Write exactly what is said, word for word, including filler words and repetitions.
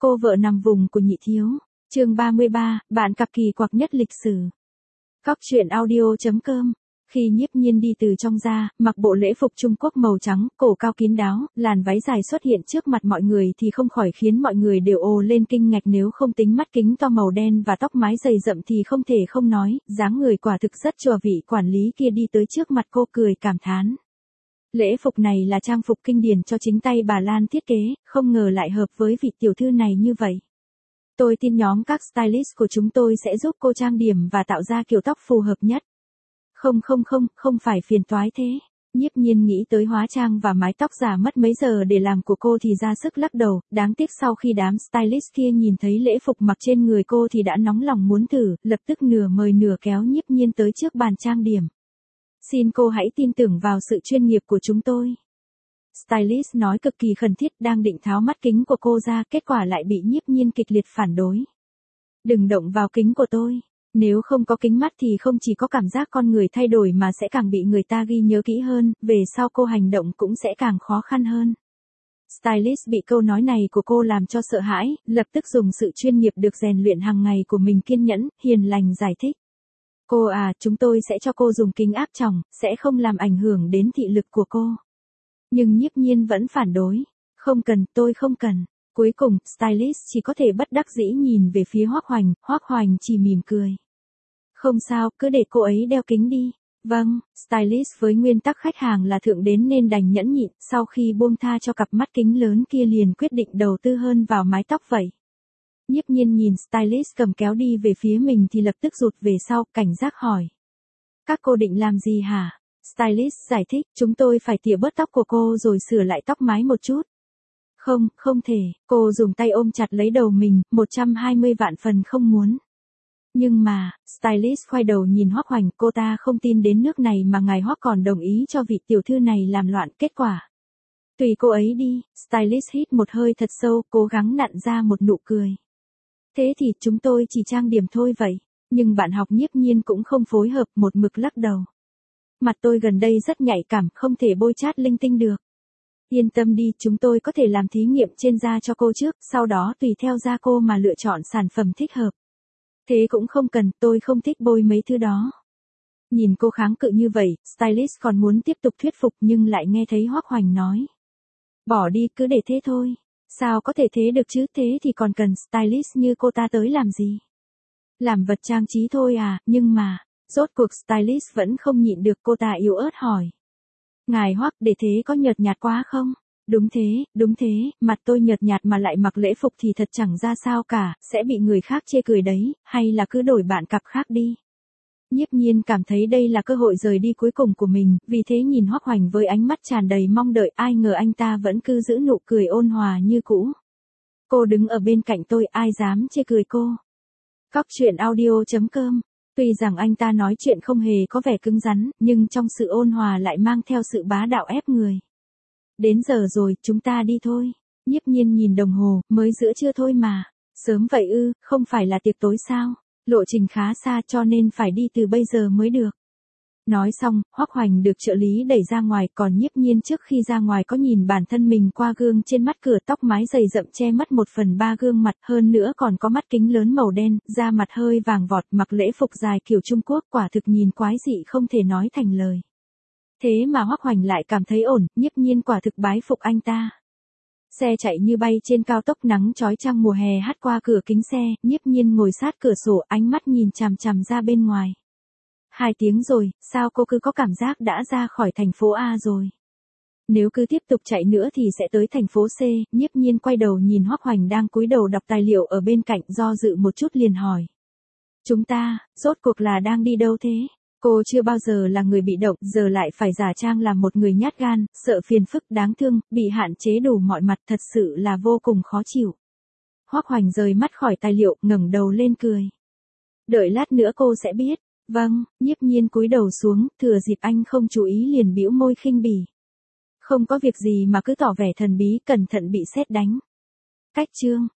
Cô vợ nằm vùng của nhị thiếu. Chương ba mươi ba, bạn cặp kỳ quặc nhất lịch sử. Cóc truyện audio chấm com. Khi Nhiếp Nhiên đi từ trong ra, mặc bộ lễ phục Trung Quốc màu trắng, cổ cao kín đáo, làn váy dài xuất hiện trước mặt mọi người thì không khỏi khiến mọi người đều ồ lên kinh ngạc, nếu không tính mắt kính to màu đen và tóc mái dày rậm thì không thể không nói, dáng người quả thực rất chùa. Vị quản lý kia đi tới trước mặt cô cười cảm thán. Lễ phục này là trang phục kinh điển cho chính tay bà Lan thiết kế, không ngờ lại hợp với vị tiểu thư này như vậy. Tôi tin nhóm các stylist của chúng tôi sẽ giúp cô trang điểm và tạo ra kiểu tóc phù hợp nhất. Không không không, không phải phiền toái thế. Nhiếp Nhiên nghĩ tới hóa trang và mái tóc giả mất mấy giờ để làm của cô thì ra sức lắc đầu, đáng tiếc sau khi đám stylist kia nhìn thấy lễ phục mặc trên người cô thì đã nóng lòng muốn thử, lập tức nửa mời nửa kéo Nhiếp Nhiên tới trước bàn trang điểm. Xin cô hãy tin tưởng vào sự chuyên nghiệp của chúng tôi. Stylist nói cực kỳ khẩn thiết, đang định tháo mắt kính của cô ra, kết quả lại bị Nhiếp Nhiên kịch liệt phản đối. Đừng động vào kính của tôi. Nếu không có kính mắt thì không chỉ có cảm giác con người thay đổi mà sẽ càng bị người ta ghi nhớ kỹ hơn, về sau cô hành động cũng sẽ càng khó khăn hơn. Stylist bị câu nói này của cô làm cho sợ hãi, lập tức dùng sự chuyên nghiệp được rèn luyện hàng ngày của mình kiên nhẫn, hiền lành giải thích. Cô à, chúng tôi sẽ cho cô dùng kính áp tròng, sẽ không làm ảnh hưởng đến thị lực của cô. Nhưng Nhiếp Nhiên vẫn phản đối. Không cần, tôi không cần. Cuối cùng, stylist chỉ có thể bất đắc dĩ nhìn về phía Hoắc Hoành, Hoắc Hoành chỉ mỉm cười. Không sao, cứ để cô ấy đeo kính đi. Vâng, stylist với nguyên tắc khách hàng là thượng đế nên đành nhẫn nhịn, sau khi buông tha cho cặp mắt kính lớn kia liền quyết định đầu tư hơn vào mái tóc vậy. Nhiếp Nhiên nhìn stylist cầm kéo đi về phía mình thì lập tức rụt về sau, cảnh giác hỏi. Các cô định làm gì hả? Stylist giải thích, chúng tôi phải tỉa bớt tóc của cô rồi sửa lại tóc mái một chút. Không, không thể, cô dùng tay ôm chặt lấy đầu mình, một trăm hai mươi vạn phần không muốn. Nhưng mà, stylist khoai đầu nhìn Hoắc Hoành, cô ta không tin đến nước này mà ngài Hoắc còn đồng ý cho vị tiểu thư này làm loạn, kết quả. Tùy cô ấy đi, stylist hít một hơi thật sâu, cố gắng nặn ra một nụ cười. Thế thì chúng tôi chỉ trang điểm thôi vậy, nhưng bạn học Nhiếp Nhiên cũng không phối hợp, một mực lắc đầu. Mặt tôi gần đây rất nhạy cảm, không thể bôi chát linh tinh được. Yên tâm đi, chúng tôi có thể làm thí nghiệm trên da cho cô trước, sau đó tùy theo da cô mà lựa chọn sản phẩm thích hợp. Thế cũng không cần, tôi không thích bôi mấy thứ đó. Nhìn cô kháng cự như vậy, stylist còn muốn tiếp tục thuyết phục nhưng lại nghe thấy Hoắc Hoành nói. Bỏ đi, cứ để thế thôi. Sao có thể thế được chứ, thế thì còn cần stylist như cô ta tới làm gì? Làm vật trang trí thôi à, nhưng mà, rốt cuộc stylist vẫn không nhịn được, cô ta yếu ớt hỏi. Ngài Hoắc, để thế có nhợt nhạt quá không? Đúng thế, đúng thế, mặt tôi nhợt nhạt mà lại mặc lễ phục thì thật chẳng ra sao cả, sẽ bị người khác chê cười đấy, hay là cứ đổi bạn cặp khác đi. Nhiếp Nhiên cảm thấy đây là cơ hội rời đi cuối cùng của mình, vì thế nhìn Hoắc Hoành với ánh mắt tràn đầy mong đợi, ai ngờ anh ta vẫn cứ giữ nụ cười ôn hòa như cũ. Cô đứng ở bên cạnh tôi, ai dám chê cười cô. Cóc truyện audio chấm com. Tuy rằng anh ta nói chuyện không hề có vẻ cứng rắn, nhưng trong sự ôn hòa lại mang theo sự bá đạo ép người. Đến giờ rồi, chúng ta đi thôi. Nhiếp Nhiên nhìn đồng hồ, mới giữa trưa thôi mà. Sớm vậy ư, không phải là tiệc tối sao? Lộ trình khá xa cho nên phải đi từ bây giờ mới được. Nói xong, Hoắc Hoành được trợ lý đẩy ra ngoài, còn Nhiếp Nhiên trước khi ra ngoài có nhìn bản thân mình qua gương trên mắt cửa, tóc mái dày rậm che mất một phần ba gương mặt, hơn nữa còn có mắt kính lớn màu đen, da mặt hơi vàng vọt, mặc lễ phục dài kiểu Trung Quốc, quả thực nhìn quái dị không thể nói thành lời. Thế mà Hoắc Hoành lại cảm thấy ổn, Nhiếp Nhiên quả thực bái phục anh ta. Xe chạy như bay trên cao tốc, nắng chói chang mùa hè hắt qua cửa kính xe, Nhiếp Nhiên ngồi sát cửa sổ, ánh mắt nhìn chằm chằm ra bên ngoài. Hai tiếng rồi, sao cô cứ có cảm giác đã ra khỏi thành phố A rồi? Nếu cứ tiếp tục chạy nữa thì sẽ tới thành phố C, Nhiếp Nhiên quay đầu nhìn Hoắc Hoành đang cúi đầu đọc tài liệu ở bên cạnh, do dự một chút liền hỏi. Chúng ta, rốt cuộc là đang đi đâu thế? Cô chưa bao giờ là người bị động, giờ lại phải giả trang làm một người nhát gan, sợ phiền phức, đáng thương, bị hạn chế đủ mọi mặt, thật sự là vô cùng khó chịu. Hoắc Hoành rời mắt khỏi tài liệu, ngẩng đầu lên cười. Đợi lát nữa cô sẽ biết. Vâng, Nhiếp Nhiên cúi đầu xuống, thừa dịp anh không chú ý liền bĩu môi khinh bỉ. Không có việc gì mà cứ tỏ vẻ thần bí, cẩn thận bị sét đánh. Cách chương